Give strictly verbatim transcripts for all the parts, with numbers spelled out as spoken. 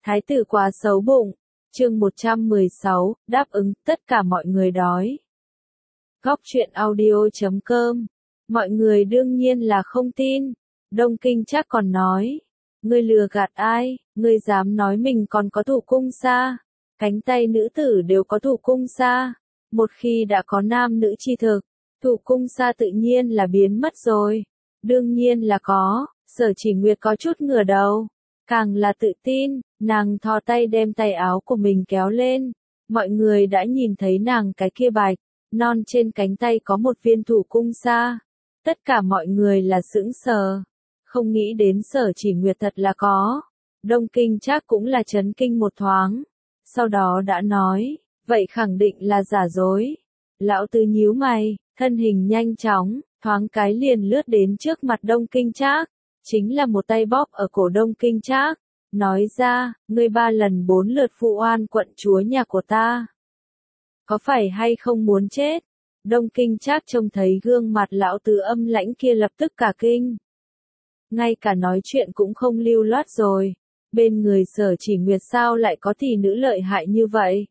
Thái tử quá xấu bụng. Chương một trăm mười sáu, đáp ứng, tất cả mọi người đói. Góc truyện audio chấm com. Mọi người đương nhiên là không tin. Đông Kinh Trác còn nói, ngươi lừa gạt ai, ngươi dám nói mình còn có thủ cung xa. Cánh tay nữ tử đều có thủ cung xa. Một khi đã có nam nữ chi thực, thủ cung xa tự nhiên là biến mất rồi. Đương nhiên là có. Sở Chỉ Nguyệt có chút ngửa đầu. Càng là tự tin, nàng thò tay đem tay áo của mình kéo lên. Mọi người đã nhìn thấy nàng cái kia bạch, non trên cánh tay có một viên thủ cung xa. Tất cả mọi người là sững sờ. Không nghĩ đến Sở Chỉ Nguyệt thật là có. Đông Kinh Trác cũng là chấn kinh một thoáng. Sau đó đã nói, vậy khẳng định là giả dối. Lão Tứ nhíu mày, thân hình nhanh chóng, thoáng cái liền lướt đến trước mặt Đông Kinh Trác. Chính là một tay bóp ở cổ Đông Kinh Trác, nói ra, ngươi ba lần bốn lượt phụ oan quận chúa nhà của ta. Có phải hay không muốn chết? Đông Kinh Trác trông thấy gương mặt lão tứ âm lãnh kia lập tức cả kinh. Ngay cả nói chuyện cũng không lưu loát rồi, bên người Sở Chỉ Nguyệt sao lại có tỷ nữ lợi hại như vậy?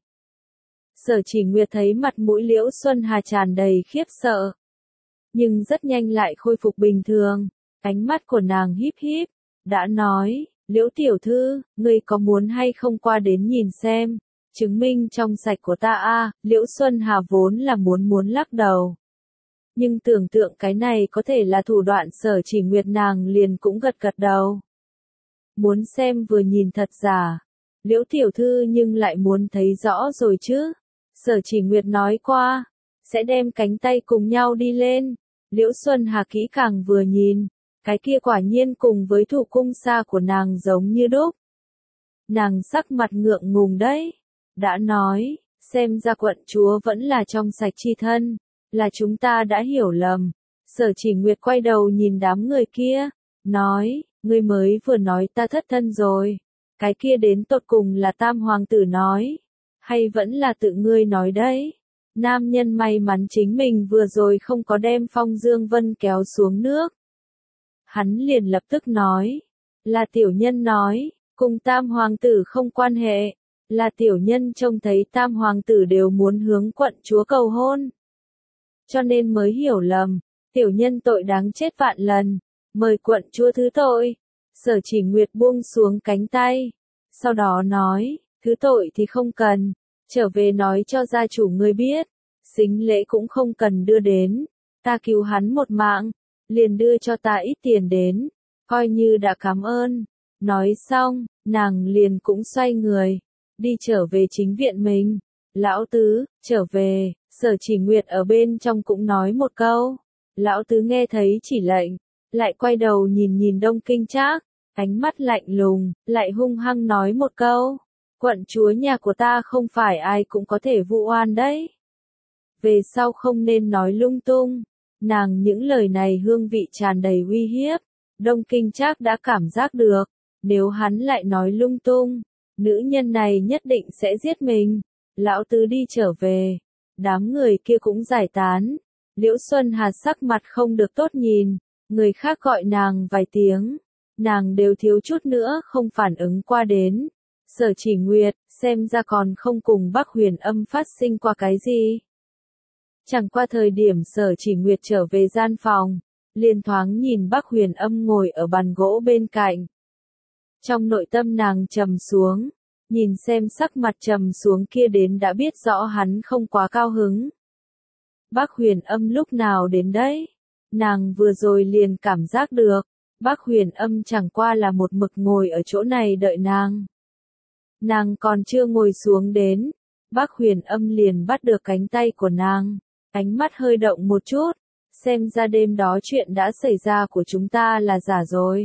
Sở Chỉ Nguyệt thấy mặt mũi Liễu Xuân Hà tràn đầy khiếp sợ, nhưng rất nhanh lại khôi phục bình thường. Ánh mắt của nàng híp híp, đã nói, Liễu tiểu thư, ngươi có muốn hay không qua đến nhìn xem, chứng minh trong sạch của ta a. À, Liễu Xuân Hà vốn là muốn muốn lắc đầu. Nhưng tưởng tượng cái này có thể là thủ đoạn Sở Chỉ Nguyệt, nàng liền cũng gật gật đầu. Muốn xem vừa nhìn thật giả, Liễu tiểu thư nhưng lại muốn thấy rõ rồi chứ. Sở Chỉ Nguyệt nói qua, sẽ đem cánh tay cùng nhau đi lên. Liễu Xuân Hà kỹ càng vừa nhìn. Cái kia quả nhiên cùng với thủ cung xa của nàng giống như đúc. Nàng sắc mặt ngượng ngùng đấy. Đã nói, xem ra quận chúa vẫn là trong sạch chi thân. Là chúng ta đã hiểu lầm. Sở Chỉ Nguyệt quay đầu nhìn đám người kia. Nói, ngươi mới vừa nói ta thất thân rồi. Cái kia đến tột cùng là tam hoàng tử nói. Hay vẫn là tự ngươi nói đấy. Nam nhân may mắn chính mình vừa rồi không có đem Phong Dương Vân kéo xuống nước. Hắn liền lập tức nói, là tiểu nhân nói, cùng tam hoàng tử không quan hệ, là tiểu nhân trông thấy tam hoàng tử đều muốn hướng quận chúa cầu hôn. Cho nên mới hiểu lầm, tiểu nhân tội đáng chết vạn lần, mời quận chúa thứ tội. Sở Chỉ Nguyệt buông xuống cánh tay, sau đó nói, thứ tội thì không cần, trở về nói cho gia chủ ngươi biết, sính lễ cũng không cần đưa đến, ta cứu hắn một mạng. Liền đưa cho ta ít tiền đến, coi như đã cảm ơn. Nói xong, nàng liền cũng xoay người, đi trở về chính viện mình. Lão Tứ, trở về, Sở Chỉ Nguyệt ở bên trong cũng nói một câu. Lão Tứ nghe thấy chỉ lệnh, lại quay đầu nhìn nhìn Đông Kinh Trác, ánh mắt lạnh lùng, lại hung hăng nói một câu. Quận chúa nhà của ta không phải ai cũng có thể vu oan đấy. Về sau không nên nói lung tung. Nàng những lời này hương vị tràn đầy uy hiếp, Đông Kinh Trác đã cảm giác được, nếu hắn lại nói lung tung, nữ nhân này nhất định sẽ giết mình. Lão Tứ đi trở về, đám người kia cũng giải tán, Liễu Xuân Hà sắc mặt không được tốt nhìn, người khác gọi nàng vài tiếng, nàng đều thiếu chút nữa không phản ứng qua đến. Sở Chỉ Nguyệt, xem ra còn không cùng Bắc Huyền Âm phát sinh qua cái gì. Chẳng qua thời điểm Sở Chỉ Nguyệt trở về gian phòng, liền thoáng nhìn Bắc Huyền Âm ngồi ở bàn gỗ bên cạnh. Trong nội tâm nàng trầm xuống, nhìn xem sắc mặt trầm xuống kia đến đã biết rõ hắn không quá cao hứng. Bắc Huyền Âm lúc nào đến đấy? Nàng vừa rồi liền cảm giác được, Bắc Huyền Âm chẳng qua là một mực ngồi ở chỗ này đợi nàng. Nàng còn chưa ngồi xuống đến, Bắc Huyền Âm liền bắt được cánh tay của nàng. Ánh mắt hơi động một chút, xem ra đêm đó chuyện đã xảy ra của chúng ta là giả rồi.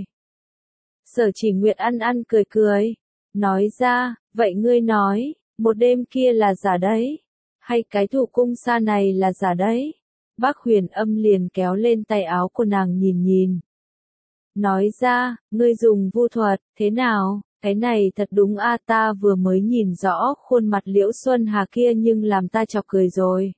Sở Chỉ Nguyệt ăn ăn cười cười, nói ra, vậy ngươi nói, một đêm kia là giả đấy, hay cái thủ cung xa này là giả đấy? Bắc Huyền Âm liền kéo lên tay áo của nàng nhìn nhìn. Nói ra, ngươi dùng vu thuật, thế nào, cái này thật đúng a, ta vừa mới nhìn rõ khuôn mặt Liễu Xuân Hà kia nhưng làm ta chọc cười rồi.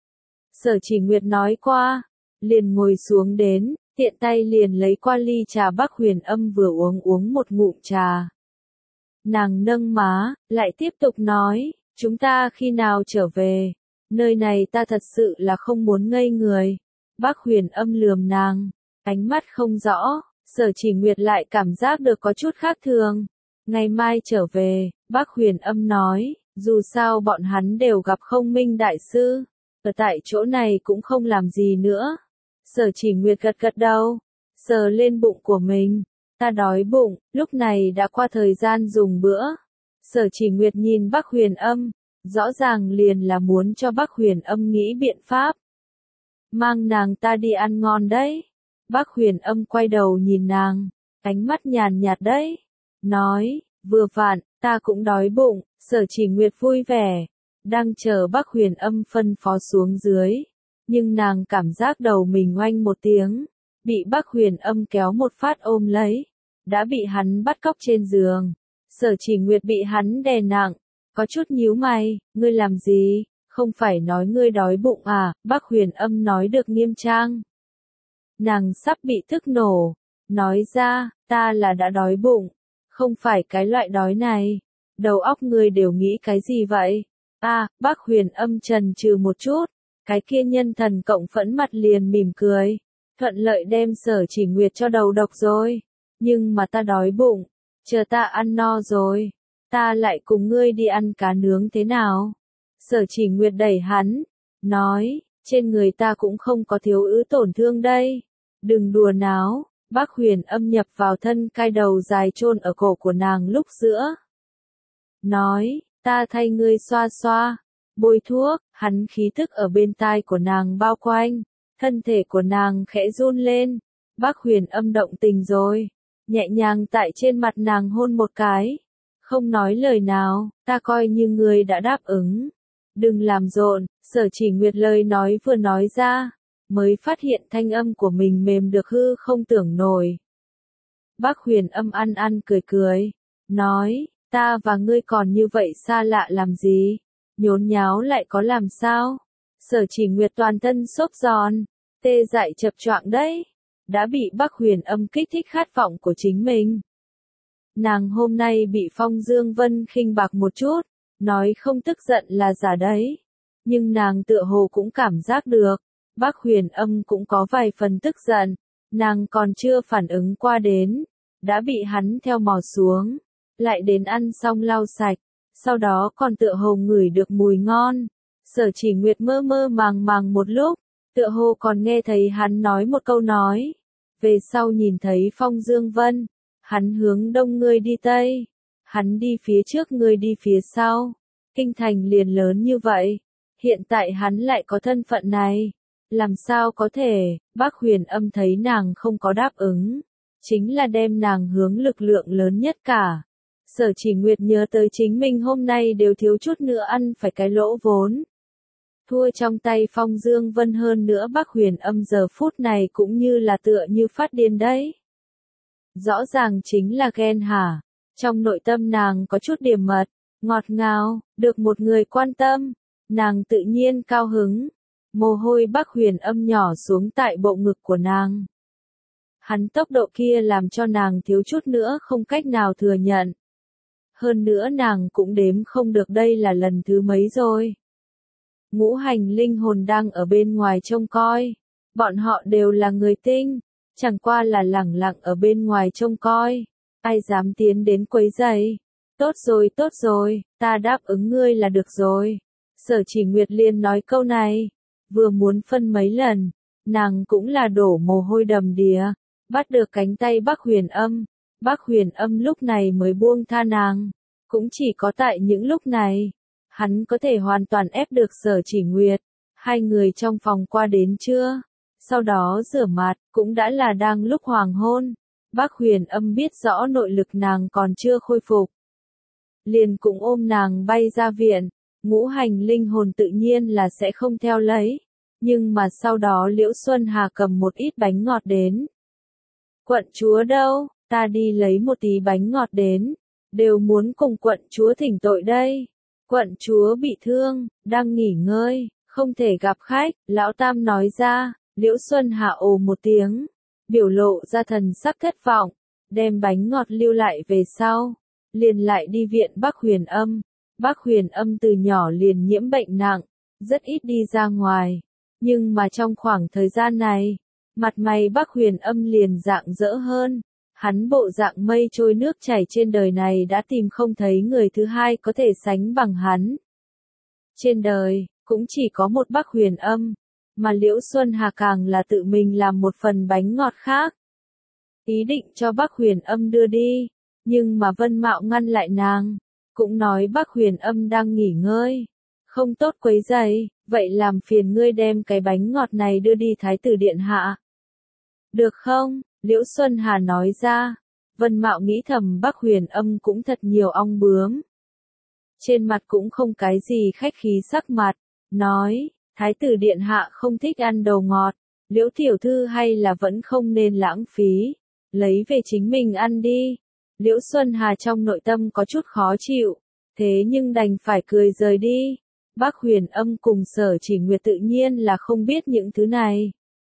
Sở Chỉ Nguyệt nói qua, liền ngồi xuống đến, tiện tay liền lấy qua ly trà Bắc Huyền Âm vừa uống uống một ngụm trà. Nàng nâng má, lại tiếp tục nói, chúng ta khi nào trở về? Nơi này ta thật sự là không muốn ngây người. Bác Huyền Âm lườm nàng, ánh mắt không rõ, Sở Chỉ Nguyệt lại cảm giác được có chút khác thường. Ngày mai trở về, bác Huyền Âm nói, dù sao bọn hắn đều gặp Không Minh Đại Sư, ở tại chỗ này cũng không làm gì nữa. Sở Chỉ Nguyệt gật gật đầu, sờ lên bụng của mình, ta đói bụng, lúc này đã qua thời gian dùng bữa. Sở Chỉ Nguyệt nhìn bác Huyền Âm, rõ ràng liền là muốn cho bác Huyền Âm nghĩ biện pháp. Mang nàng ta đi ăn ngon đấy. Bác Huyền Âm quay đầu nhìn nàng, ánh mắt nhàn nhạt đấy. Nói, vừa vặn, ta cũng đói bụng. Sở Chỉ Nguyệt vui vẻ, đang chờ bác Huyền Âm phân phó xuống dưới. Nhưng nàng cảm giác đầu mình oanh một tiếng, bị bác Huyền Âm kéo một phát ôm lấy, đã bị hắn bắt cóc trên giường. Sở Chỉ Nguyệt bị hắn đè nặng, có chút nhíu mày, ngươi làm gì, không phải nói ngươi đói bụng à, bác Huyền Âm nói được nghiêm trang. Nàng sắp bị tức nổ, nói ra, ta là đã đói bụng, không phải cái loại đói này, đầu óc ngươi đều nghĩ cái gì vậy? À, bác Huyền Âm trần trừ một chút, cái kia nhân thần cộng phẫn mặt liền mỉm cười, thuận lợi đem Sở Chỉ Nguyệt cho đầu độc rồi, nhưng mà ta đói bụng, chờ ta ăn no rồi, ta lại cùng ngươi đi ăn cá nướng thế nào? Sở Chỉ Nguyệt đẩy hắn, nói, trên người ta cũng không có thiếu ứ tổn thương đây, đừng đùa náo. Bác Huyền Âm nhập vào thân cai đầu dài chôn ở cổ của nàng lúc giữa. Nói, ta thay ngươi xoa xoa, bôi thuốc, hắn khí tức ở bên tai của nàng bao quanh, thân thể của nàng khẽ run lên. Bác Huyền Âm động tình rồi, nhẹ nhàng tại trên mặt nàng hôn một cái. Không nói lời nào, ta coi như ngươi đã đáp ứng. Đừng làm rộn, Sở Chỉ Nguyệt lời nói vừa nói ra, mới phát hiện thanh âm của mình mềm được hư không tưởng nổi. Bác Huyền Âm ăn ăn cười cười, nói, ta và ngươi còn như vậy xa lạ làm gì, nhốn nháo lại có làm sao? Sở Chỉ Nguyệt toàn thân xốp giòn, tê dại chập choạng đấy, đã bị bác Huyền Âm kích thích khát vọng của chính mình. Nàng hôm nay bị Phong Dương Vân khinh bạc một chút, nói không tức giận là giả đấy, nhưng nàng tựa hồ cũng cảm giác được. Bác Huyền Âm cũng có vài phần tức giận, nàng còn chưa phản ứng qua đến, đã bị hắn theo mò xuống, lại đến ăn xong lau sạch, sau đó còn tựa hồ ngửi được mùi ngon. Sở Chỉ Nguyệt mơ mơ màng màng một lúc, tựa hồ còn nghe thấy hắn nói một câu nói, về sau nhìn thấy Phong Dương Vân, hắn hướng đông ngươi đi tây, hắn đi phía trước ngươi đi phía sau, kinh thành liền lớn như vậy, hiện tại hắn lại có thân phận này. Làm sao có thể, bác Huyền Âm thấy nàng không có đáp ứng, chính là đem nàng hướng lực lượng lớn nhất cả. Sở Chỉ Nguyệt nhớ tới chính mình hôm nay đều thiếu chút nữa ăn phải cái lỗ vốn. Thua trong tay Phong Dương Vân hơn nữa bác Huyền Âm giờ phút này cũng như là tựa như phát điên đấy. Rõ ràng chính là ghen hả, trong nội tâm nàng có chút điểm mật, ngọt ngào, được một người quan tâm, nàng tự nhiên cao hứng. Mồ hôi bác Huyền Âm nhỏ xuống tại bộ ngực của nàng. Hắn tốc độ kia làm cho nàng thiếu chút nữa không cách nào thừa nhận. Hơn nữa nàng cũng đếm không được đây là lần thứ mấy rồi. Ngũ hành linh hồn đang ở bên ngoài trông coi. Bọn họ đều là người tinh, chẳng qua là lẳng lặng ở bên ngoài trông coi. Ai dám tiến đến quấy rầy? Tốt rồi tốt rồi, ta đáp ứng ngươi là được rồi. Sở Chỉ Nguyệt liền nói câu này. Vừa muốn phân mấy lần, nàng cũng là đổ mồ hôi đầm đìa, bắt được cánh tay bác Huyền Âm, bác Huyền Âm lúc này mới buông tha nàng, cũng chỉ có tại những lúc này, hắn có thể hoàn toàn ép được Sở Chỉ Nguyệt. Hai người trong phòng qua đến trưa, sau đó rửa mặt, cũng đã là đang lúc hoàng hôn, bác Huyền Âm biết rõ nội lực nàng còn chưa khôi phục, liền cũng ôm nàng bay ra viện. Ngũ hành linh hồn tự nhiên là sẽ không theo lấy, nhưng mà sau đó Liễu Xuân Hà cầm một ít bánh ngọt đến. Quận chúa đâu, ta đi lấy một tí bánh ngọt đến, đều muốn cùng quận chúa thỉnh tội đây. Quận chúa bị thương, đang nghỉ ngơi, không thể gặp khách, lão tam nói ra. Liễu Xuân Hà ồ một tiếng, biểu lộ ra thần sắc thất vọng, đem bánh ngọt lưu lại về sau, liền lại đi viện Bắc Huyền Âm. Bắc Huyền Âm từ nhỏ liền nhiễm bệnh nặng, rất ít đi ra ngoài. Nhưng mà trong khoảng thời gian này, mặt mày Bắc Huyền Âm liền rạng rỡ hơn. Hắn bộ dạng mây trôi nước chảy trên đời này đã tìm không thấy người thứ hai có thể sánh bằng hắn. Trên đời, cũng chỉ có một Bắc Huyền Âm, mà Liễu Xuân Hà càng là tự mình làm một phần bánh ngọt khác. Ý định cho Bắc Huyền Âm đưa đi, nhưng mà Vân Mạo ngăn lại nàng, cũng nói Bắc Huyền Âm đang nghỉ ngơi, không tốt quấy rầy, vậy làm phiền ngươi đem cái bánh ngọt này đưa đi Thái tử điện hạ. Được không? Liễu Xuân Hà nói ra. Vân Mạo nghĩ thầm Bắc Huyền Âm cũng thật nhiều ong bướm. Trên mặt cũng không cái gì khách khí sắc mặt, nói, Thái tử điện hạ không thích ăn đồ ngọt, Liễu tiểu thư hay là vẫn không nên lãng phí, lấy về chính mình ăn đi. Liễu Xuân Hà trong nội tâm có chút khó chịu, thế nhưng đành phải cười rời đi. Bắc Huyền Âm cùng Sở Chỉ Nguyệt tự nhiên là không biết những thứ này.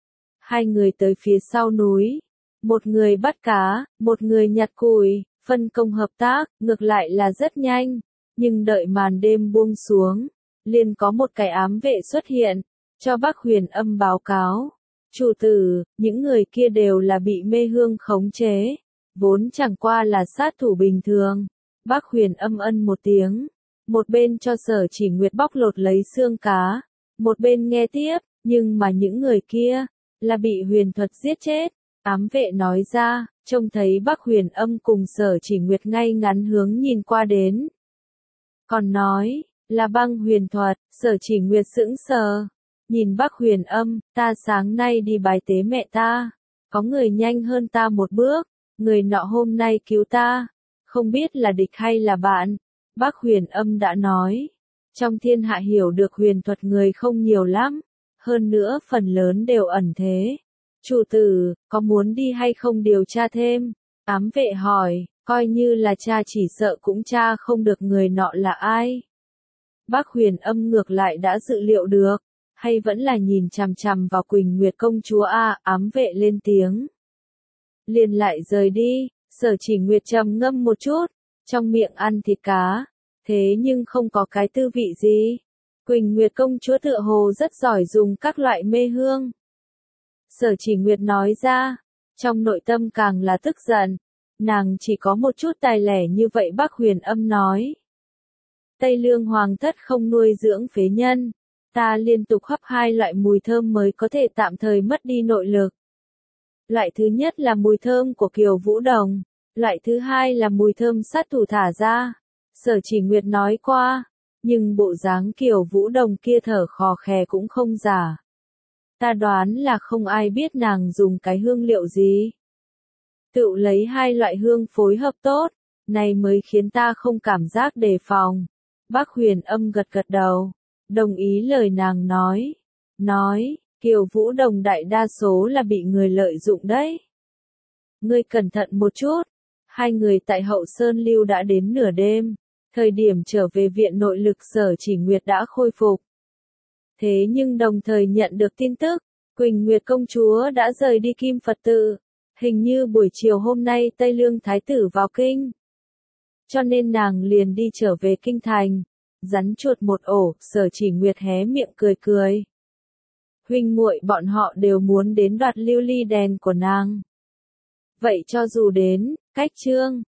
Hai người tới phía sau núi, một người bắt cá, một người nhặt củi, phân công hợp tác, ngược lại là rất nhanh, nhưng đợi màn đêm buông xuống, liền có một cái ám vệ xuất hiện, cho Bắc Huyền Âm báo cáo. Chủ tử, những người kia đều là bị mê hương khống chế, vốn chẳng qua là sát thủ bình thường. Bắc Huyền Âm ân một tiếng, một bên cho Sở Chỉ Nguyệt bóc lột lấy xương cá, một bên nghe tiếp, nhưng mà những người kia, là bị huyền thuật giết chết. Ám vệ nói ra, trông thấy Bắc Huyền Âm cùng Sở Chỉ Nguyệt ngay ngắn hướng nhìn qua đến. Còn nói, là băng huyền thuật, Sở Chỉ Nguyệt sững sờ. Nhìn Bắc Huyền Âm, ta sáng nay đi bái tế mẹ ta. Có người nhanh hơn ta một bước, người nọ hôm nay cứu ta. Không biết là địch hay là bạn. Bắc Huyền Âm đã nói, trong thiên hạ hiểu được huyền thuật người không nhiều lắm. Hơn nữa phần lớn đều ẩn thế. Chủ tử, có muốn đi hay không điều tra thêm? Ám vệ hỏi, coi như là cha chỉ sợ cũng cha không được người nọ là ai. Bắc Huyền Âm ngược lại đã dự liệu được, hay vẫn là nhìn chằm chằm vào Quỳnh Nguyệt công chúa a, ám vệ lên tiếng. Liền lại rời đi, Sở Chỉ Nguyệt trầm ngâm một chút, trong miệng ăn thịt cá, thế nhưng không có cái tư vị gì. Quỳnh Nguyệt công chúa tựa hồ rất giỏi dùng các loại mê hương. Sở Chỉ Nguyệt nói ra, trong nội tâm càng là tức giận, nàng chỉ có một chút tài lẻ như vậy. Bắc Huyền Âm nói, Tây Lương hoàng thất không nuôi dưỡng phế nhân, ta liên tục hấp hai loại mùi thơm mới có thể tạm thời mất đi nội lực. Loại thứ nhất là mùi thơm của Kiều Vũ Đồng, loại thứ hai là mùi thơm sát thủ thả ra. Sở Chỉ Nguyệt nói qua, nhưng bộ dáng Kiều Vũ Đồng kia thở khò khè cũng không giả. Ta đoán là không ai biết nàng dùng cái hương liệu gì. Tự lấy hai loại hương phối hợp tốt, này mới khiến ta không cảm giác đề phòng. Bắc Huyền Âm gật gật đầu, đồng ý lời nàng nói. Nói, Kiều Vũ Đồng đại đa số là bị người lợi dụng đấy. Ngươi cẩn thận một chút. Hai người tại Hậu Sơn Lưu đã đến nửa đêm. Thời điểm trở về viện nội lực Sở Chỉ Nguyệt đã khôi phục. Thế nhưng đồng thời nhận được tin tức, Quỳnh Nguyệt công chúa đã rời đi Kim Phật tự. Hình như buổi chiều hôm nay Tây Lương Thái tử vào kinh. Cho nên nàng liền đi trở về kinh thành. Rắn chuột một ổ, Sở Chỉ Nguyệt hé miệng cười cười. Huynh muội bọn họ đều muốn đến đoạt lưu ly đèn của nàng. Vậy cho dù đến, cách trương,